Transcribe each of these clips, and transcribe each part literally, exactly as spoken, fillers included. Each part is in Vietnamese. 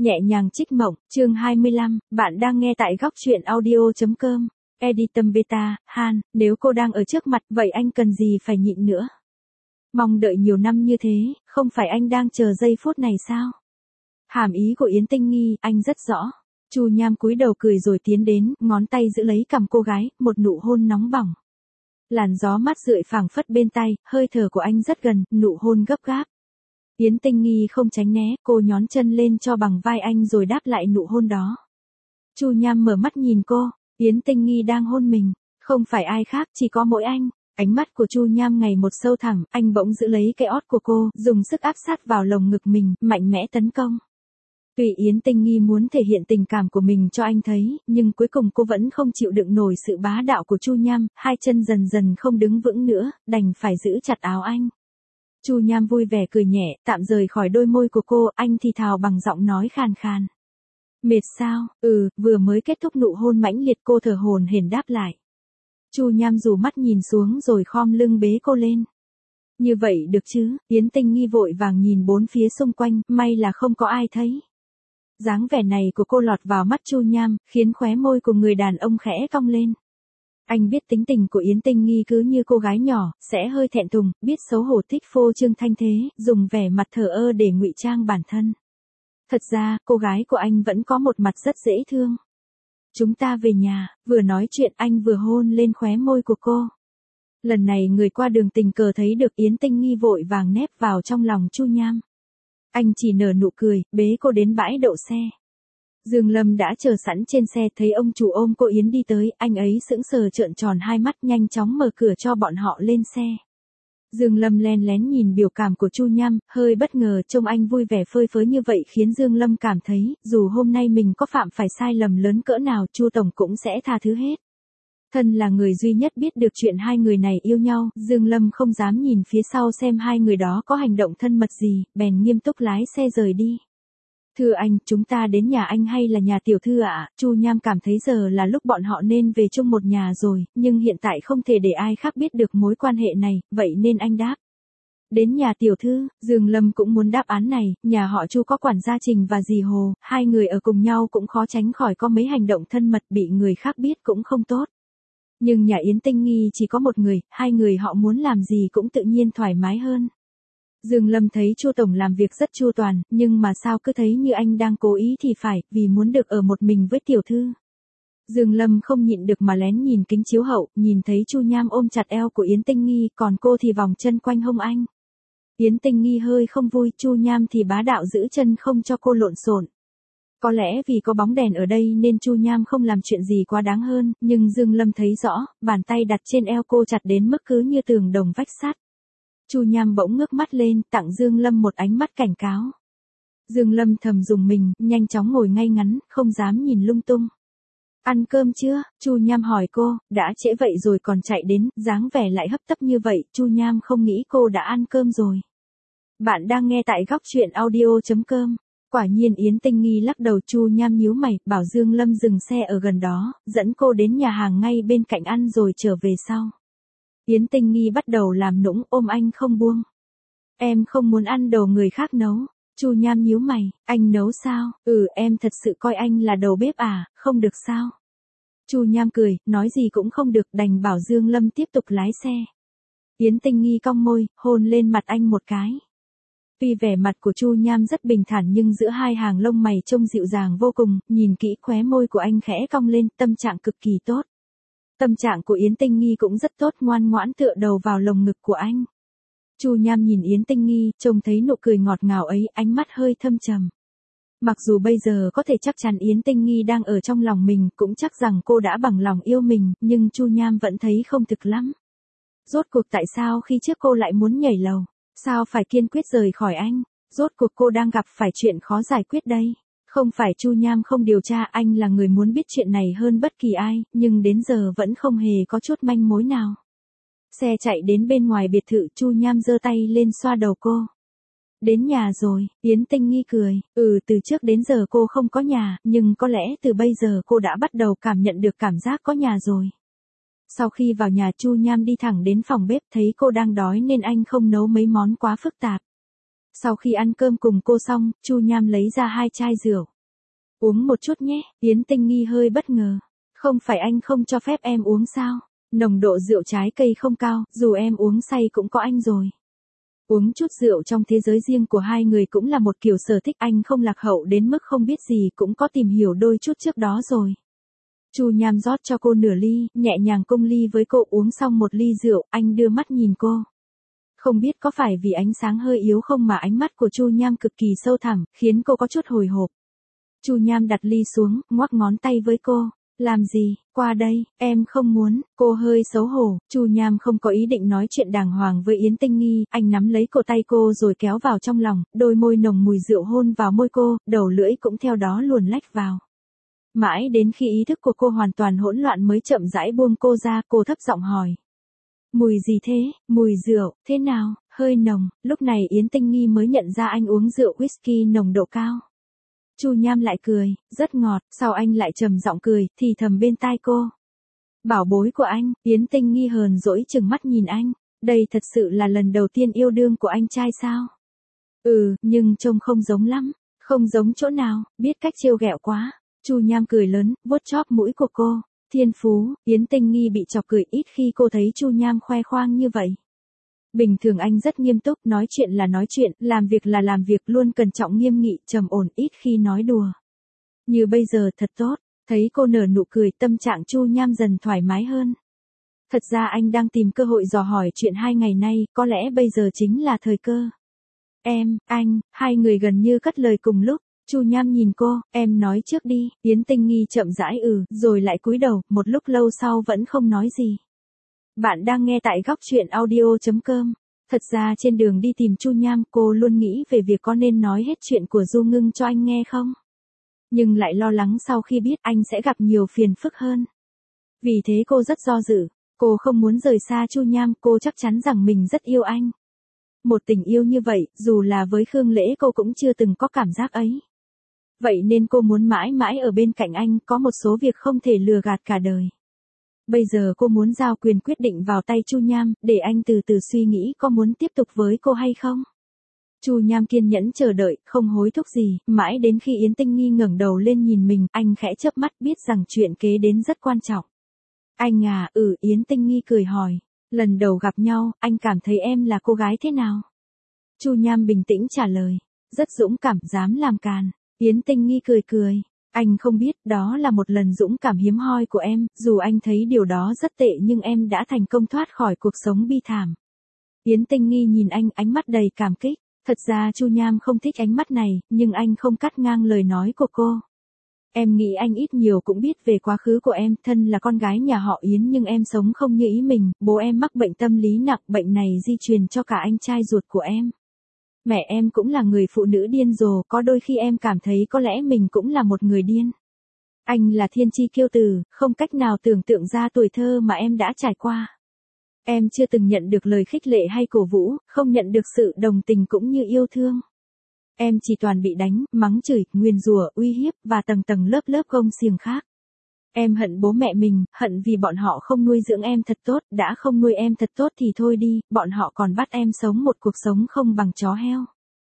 Nhẹ nhàng trích mộng, chương hai mươi lăm, bạn đang nghe tại góc truyện audio.com. Editum Beta, Han, nếu cô đang ở trước mặt, vậy anh cần gì phải nhịn nữa? Mong đợi nhiều năm như thế, không phải anh đang chờ giây phút này sao? Hàm ý của Yến Tinh Nghi, anh rất rõ. Chu Nham cúi đầu cười rồi tiến đến, ngón tay giữ lấy cằm cô gái, một nụ hôn nóng bỏng. Làn gió mát rượi phảng phất bên tai, hơi thở của anh rất gần, nụ hôn gấp gáp. Yến Tinh Nghi không tránh né, cô nhón chân lên cho bằng vai anh rồi đáp lại nụ hôn đó. Chu Nham mở mắt nhìn cô, Yến Tinh Nghi đang hôn mình, không phải ai khác, chỉ có mỗi anh. Ánh mắt của Chu Nham ngày một sâu thẳm, anh bỗng giữ lấy cái ót của cô, dùng sức áp sát vào lồng ngực mình, mạnh mẽ tấn công. Tuy Yến Tinh Nghi muốn thể hiện tình cảm của mình cho anh thấy, nhưng cuối cùng cô vẫn không chịu đựng nổi sự bá đạo của Chu Nham, hai chân dần dần không đứng vững nữa, đành phải giữ chặt áo anh. Chu Nham vui vẻ cười nhẹ, tạm rời khỏi đôi môi của cô, anh thì thào bằng giọng nói khàn khàn. Mệt sao? Ừ, vừa mới kết thúc nụ hôn mãnh liệt, cô thở hổn hển đáp lại. Chu Nham rủ mắt nhìn xuống rồi khom lưng bế cô lên. Như vậy được chứ? Yến Tinh Nghi vội vàng nhìn bốn phía xung quanh, may là không có ai thấy. Dáng vẻ này của cô lọt vào mắt Chu Nham, khiến khóe môi của người đàn ông khẽ cong lên. Anh biết tính tình của Yến Tinh Nghi cứ như cô gái nhỏ, sẽ hơi thẹn thùng, biết xấu hổ, thích phô trương thanh thế, dùng vẻ mặt thờ ơ để ngụy trang bản thân. Thật ra, cô gái của anh vẫn có một mặt rất dễ thương. Chúng ta về nhà, vừa nói chuyện anh vừa hôn lên khóe môi của cô. Lần này người qua đường tình cờ thấy được Yến Tinh Nghi vội vàng nép vào trong lòng Chu Nham. Anh chỉ nở nụ cười, bế cô đến bãi đậu xe. Dương Lâm đã chờ sẵn trên xe, thấy ông chủ ôm cô Yến đi tới, anh ấy sững sờ trợn tròn hai mắt, nhanh chóng mở cửa cho bọn họ lên xe. Dương Lâm len lén nhìn biểu cảm của Chu Nham, hơi bất ngờ, trông anh vui vẻ phơi phới như vậy khiến Dương Lâm cảm thấy, dù hôm nay mình có phạm phải sai lầm lớn cỡ nào, Chu tổng cũng sẽ tha thứ hết. Thân là người duy nhất biết được chuyện hai người này yêu nhau, Dương Lâm không dám nhìn phía sau xem hai người đó có hành động thân mật gì, bèn nghiêm túc lái xe rời đi. Thưa anh, chúng ta đến nhà anh hay là nhà tiểu thư ạ? Chu Nham cảm thấy giờ là lúc bọn họ nên về chung một nhà rồi, nhưng hiện tại không thể để ai khác biết được mối quan hệ này, vậy nên anh đáp. Đến nhà tiểu thư, Dương Lâm cũng muốn đáp án này, nhà họ Chu có quản gia Trình và dì Hồ, hai người ở cùng nhau cũng khó tránh khỏi có mấy hành động thân mật, bị người khác biết cũng không tốt. Nhưng nhà Yến Tinh Nghi chỉ có một người, hai người họ muốn làm gì cũng tự nhiên thoải mái hơn. Dương Lâm thấy Chu tổng làm việc rất chu toàn, nhưng mà sao cứ thấy như anh đang cố ý thì phải, vì muốn được ở một mình với tiểu thư. Dương Lâm không nhịn được mà lén nhìn kính chiếu hậu, nhìn thấy Chu Nham ôm chặt eo của Yến Tinh Nghi, còn cô thì vòng chân quanh hông anh. Yến Tinh Nghi hơi không vui, Chu Nham thì bá đạo giữ chân không cho cô lộn xộn. Có lẽ vì có bóng đèn ở đây nên Chu Nham không làm chuyện gì quá đáng hơn, nhưng Dương Lâm thấy rõ, bàn tay đặt trên eo cô chặt đến mức cứ như tường đồng vách sắt. Chu Nham bỗng ngước mắt lên, tặng Dương Lâm một ánh mắt cảnh cáo. Dương Lâm thầm dùng mình, nhanh chóng ngồi ngay ngắn, không dám nhìn lung tung. Ăn cơm chưa? Chu Nham hỏi cô, đã trễ vậy rồi còn chạy đến, dáng vẻ lại hấp tấp như vậy, Chu Nham không nghĩ cô đã ăn cơm rồi. Bạn đang nghe tại góc truyện audio.com. Quả nhiên Yến Tinh Nghi lắc đầu. Chu Nham nhíu mày, bảo Dương Lâm dừng xe ở gần đó, dẫn cô đến nhà hàng ngay bên cạnh ăn rồi trở về sau. Yến Tinh Nghi bắt đầu làm nũng, ôm anh không buông. Em không muốn ăn đồ người khác nấu. Chu Nham nhíu mày, anh nấu sao? Ừ, em thật sự coi anh là đầu bếp à, không được sao? Chu Nham cười, nói gì cũng không được, đành bảo Dương Lâm tiếp tục lái xe. Yến Tinh Nghi cong môi, hôn lên mặt anh một cái. Tuy vẻ mặt của Chu Nham rất bình thản nhưng giữa hai hàng lông mày trông dịu dàng vô cùng, nhìn kỹ khóe môi của anh khẽ cong lên, tâm trạng cực kỳ tốt. Tâm trạng của Yến Tinh Nghi cũng rất tốt, ngoan ngoãn tựa đầu vào lồng ngực của anh. Chu Nham nhìn Yến Tinh Nghi, trông thấy nụ cười ngọt ngào ấy, ánh mắt hơi thâm trầm. Mặc dù bây giờ có thể chắc chắn Yến Tinh Nghi đang ở trong lòng mình, cũng chắc rằng cô đã bằng lòng yêu mình, nhưng Chu Nham vẫn thấy không thực lắm. Rốt cuộc tại sao khi trước cô lại muốn nhảy lầu? Sao phải kiên quyết rời khỏi anh? Rốt cuộc cô đang gặp phải chuyện khó giải quyết đây. Không phải Chu Nham không điều tra, anh là người muốn biết chuyện này hơn bất kỳ ai, nhưng đến giờ vẫn không hề có chút manh mối nào. Xe chạy đến bên ngoài biệt thự, Chu Nham giơ tay lên xoa đầu cô. Đến nhà rồi, Yến Tinh Nghi cười, ừ từ trước đến giờ cô không có nhà, nhưng có lẽ từ bây giờ cô đã bắt đầu cảm nhận được cảm giác có nhà rồi. Sau khi vào nhà, Chu Nham đi thẳng đến phòng bếp, thấy cô đang đói nên anh không nấu mấy món quá phức tạp. Sau khi ăn cơm cùng cô xong, Chu Nham lấy ra hai chai rượu. Uống một chút nhé, Yến Tinh Nghi hơi bất ngờ. Không phải anh không cho phép em uống sao? Nồng độ rượu trái cây không cao, dù em uống say cũng có anh rồi. Uống chút rượu trong thế giới riêng của hai người cũng là một kiểu sở thích, anh không lạc hậu đến mức không biết gì, cũng có tìm hiểu đôi chút trước đó rồi. Chu Nham rót cho cô nửa ly, nhẹ nhàng cung ly với cô. Uống xong một ly rượu, anh đưa mắt nhìn cô. Không biết có phải vì ánh sáng hơi yếu không mà ánh mắt của Chu Nham cực kỳ sâu thẳm, khiến cô có chút hồi hộp. Chu Nham đặt ly xuống, ngoắc ngón tay với cô. Làm gì, qua đây, em không muốn. Cô hơi xấu hổ. Chu Nham không có ý định nói chuyện đàng hoàng với Yến Tinh Nghi, anh nắm lấy cổ tay cô rồi kéo vào trong lòng, đôi môi nồng mùi rượu hôn vào môi cô, đầu lưỡi cũng theo đó luồn lách vào. Mãi đến khi ý thức của cô hoàn toàn hỗn loạn mới chậm rãi buông cô ra, cô thấp giọng hỏi. Mùi gì thế? Mùi rượu, thế nào? Hơi nồng. Lúc này Yến Tinh Nghi mới nhận ra anh uống rượu whisky nồng độ cao. Chu Nham lại cười, rất ngọt, sau anh lại trầm giọng cười, thì thầm bên tai cô. Bảo bối của anh. Yến Tinh Nghi hờn dỗi chừng mắt nhìn anh. Đây thật sự là lần đầu tiên yêu đương của anh trai sao? Ừ, nhưng trông không giống lắm. Không giống chỗ nào, biết cách trêu ghẹo quá. Chu Nham cười lớn, vuốt chóp mũi của cô. Thiên phú. Yến Tinh Nghi bị chọc cười, ít khi cô thấy Chu Nham khoe khoang như vậy. Bình thường anh rất nghiêm túc, nói chuyện là nói chuyện, làm việc là làm việc, luôn cẩn trọng nghiêm nghị, trầm ổn, ít khi nói đùa. Như bây giờ thật tốt. Thấy cô nở nụ cười, tâm trạng Chu Nham dần thoải mái hơn. Thật ra anh đang tìm cơ hội dò hỏi chuyện hai ngày nay, có lẽ bây giờ chính là thời cơ. Em, anh, hai người gần như cất lời cùng lúc. Chu Nham nhìn cô, em nói trước đi. Yến Tinh Nghi chậm rãi ừ, rồi lại cúi đầu, một lúc lâu sau vẫn không nói gì. Bạn đang nghe tại góc truyện audio chấm com. Thật ra trên đường đi tìm Chu Nham, cô luôn nghĩ về việc có nên nói hết chuyện của Du Ngưng cho anh nghe không? Nhưng lại lo lắng sau khi biết anh sẽ gặp nhiều phiền phức hơn. Vì thế cô rất do dự. Cô không muốn rời xa Chu Nham, cô chắc chắn rằng mình rất yêu anh. Một tình yêu như vậy, dù là với Khương Lễ cô cũng chưa từng có cảm giác ấy. Vậy nên cô muốn mãi mãi ở bên cạnh anh, có một số việc không thể lừa gạt cả đời. Bây giờ cô muốn giao quyền quyết định vào tay Chu Nham, để anh từ từ suy nghĩ có muốn tiếp tục với cô hay không. Chu Nham kiên nhẫn chờ đợi, không hối thúc gì, mãi đến khi Yến Tinh Nghi ngẩng đầu lên nhìn mình, anh khẽ chớp mắt, biết rằng chuyện kế đến rất quan trọng. Anh à, ừ, Yến Tinh Nghi cười hỏi. Lần đầu gặp nhau, anh cảm thấy em là cô gái thế nào? Chu Nham bình tĩnh trả lời. Rất dũng cảm, dám làm càn. Yến Tinh Nghi cười cười. Anh không biết, đó là một lần dũng cảm hiếm hoi của em, dù anh thấy điều đó rất tệ nhưng em đã thành công thoát khỏi cuộc sống bi thảm. Yến Tinh Nghi nhìn anh, ánh mắt đầy cảm kích. Thật ra Chu Nham không thích ánh mắt này, nhưng anh không cắt ngang lời nói của cô. Em nghĩ anh ít nhiều cũng biết về quá khứ của em, thân là con gái nhà họ Yến nhưng em sống không như ý mình, bố em mắc bệnh tâm lý nặng, bệnh này di truyền cho cả anh trai ruột của em. Mẹ em cũng là người phụ nữ điên rồ, có đôi khi em cảm thấy có lẽ mình cũng là một người điên. Anh là thiên chi kiêu tử, không cách nào tưởng tượng ra tuổi thơ mà em đã trải qua. Em chưa từng nhận được lời khích lệ hay cổ vũ, không nhận được sự đồng tình cũng như yêu thương. Em chỉ toàn bị đánh, mắng chửi, nguyền rủa, uy hiếp và tầng tầng lớp lớp gông xiềng khác. Em hận bố mẹ mình, hận vì bọn họ không nuôi dưỡng em thật tốt, đã không nuôi em thật tốt thì thôi đi, bọn họ còn bắt em sống một cuộc sống không bằng chó heo.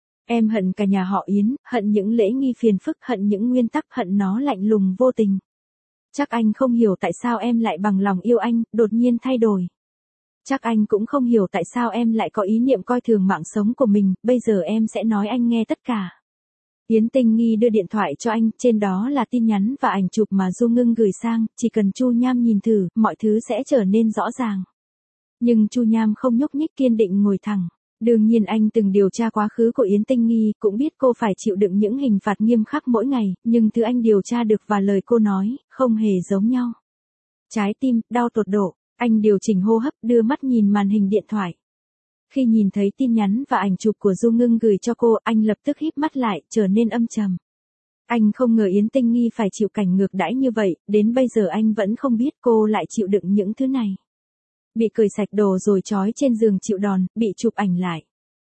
Em hận cả nhà họ Yến, hận những lễ nghi phiền phức, hận những nguyên tắc, hận nó lạnh lùng vô tình. Chắc anh không hiểu tại sao em lại bằng lòng yêu anh, đột nhiên thay đổi. Chắc anh cũng không hiểu tại sao em lại có ý niệm coi thường mạng sống của mình, bây giờ em sẽ nói anh nghe tất cả. Yến Tinh Nghi đưa điện thoại cho anh, trên đó là tin nhắn và ảnh chụp mà Du Ngưng gửi sang, chỉ cần Chu Nham nhìn thử, mọi thứ sẽ trở nên rõ ràng. Nhưng Chu Nham không nhúc nhích, kiên định ngồi thẳng. Đương nhiên anh từng điều tra quá khứ của Yến Tinh Nghi, cũng biết cô phải chịu đựng những hình phạt nghiêm khắc mỗi ngày, nhưng thứ anh điều tra được và lời cô nói, không hề giống nhau. Trái tim, đau tột độ, anh điều chỉnh hô hấp, đưa mắt nhìn màn hình điện thoại. Khi nhìn thấy tin nhắn và ảnh chụp của Du Ngưng gửi cho cô, anh lập tức híp mắt lại, trở nên âm trầm. Anh không ngờ Yến Tinh Nghi phải chịu cảnh ngược đãi như vậy, đến bây giờ anh vẫn không biết cô lại chịu đựng những thứ này. Bị cởi sạch đồ rồi trói trên giường chịu đòn, bị chụp ảnh lại.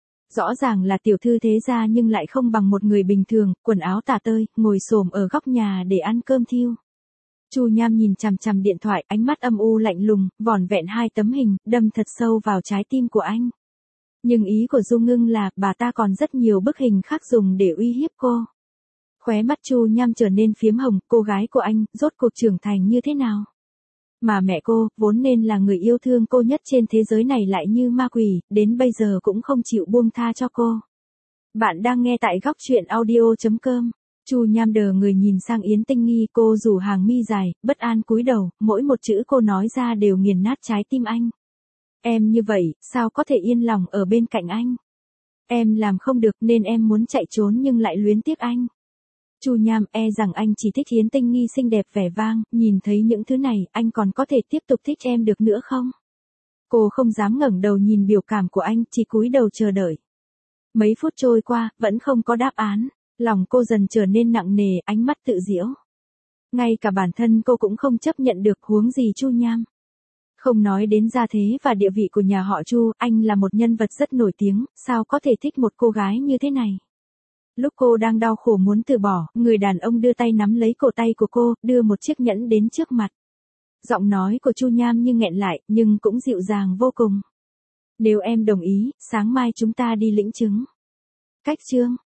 Rõ ràng là tiểu thư thế gia nhưng lại không bằng một người bình thường, quần áo tả tơi, ngồi xổm ở góc nhà để ăn cơm thiêu. Chu Nham nhìn chằm chằm điện thoại, ánh mắt âm u lạnh lùng, vỏn vẹn hai tấm hình, đâm thật sâu vào trái tim của anh. Nhưng ý của Du Ngưng là, bà ta còn rất nhiều bức hình khác dùng để uy hiếp cô. Khóe mắt Chu Nham trở nên phiếm hồng, cô gái của anh, rốt cuộc trưởng thành như thế nào? Mà mẹ cô, vốn nên là người yêu thương cô nhất trên thế giới này lại như ma quỷ, đến bây giờ cũng không chịu buông tha cho cô. Bạn đang nghe tại góc truyện audio chấm com. Chu Nham đờ người nhìn sang Yến Tinh Nghi, cô rủ hàng mi dài, bất an cúi đầu, mỗi một chữ cô nói ra đều nghiền nát trái tim anh. Em như vậy, sao có thể yên lòng ở bên cạnh anh? Em làm không được nên em muốn chạy trốn nhưng lại luyến tiếc anh. Chu Nham, e rằng anh chỉ thích Yến Tinh Nghi xinh đẹp vẻ vang, nhìn thấy những thứ này, anh còn có thể tiếp tục thích em được nữa không? Cô không dám ngẩng đầu nhìn biểu cảm của anh, chỉ cúi đầu chờ đợi. Mấy phút trôi qua, vẫn không có đáp án, lòng cô dần trở nên nặng nề, ánh mắt tự giễu. Ngay cả bản thân cô cũng không chấp nhận được, huống gì Chu Nham. Không nói đến gia thế và địa vị của nhà họ Chu, anh là một nhân vật rất nổi tiếng, sao có thể thích một cô gái như thế này? Lúc cô đang đau khổ muốn từ bỏ, người đàn ông đưa tay nắm lấy cổ tay của cô, đưa một chiếc nhẫn đến trước mặt. Giọng nói của Chu Nham như nghẹn lại, nhưng cũng dịu dàng vô cùng. Nếu em đồng ý, sáng mai chúng ta đi lĩnh chứng. Cách chương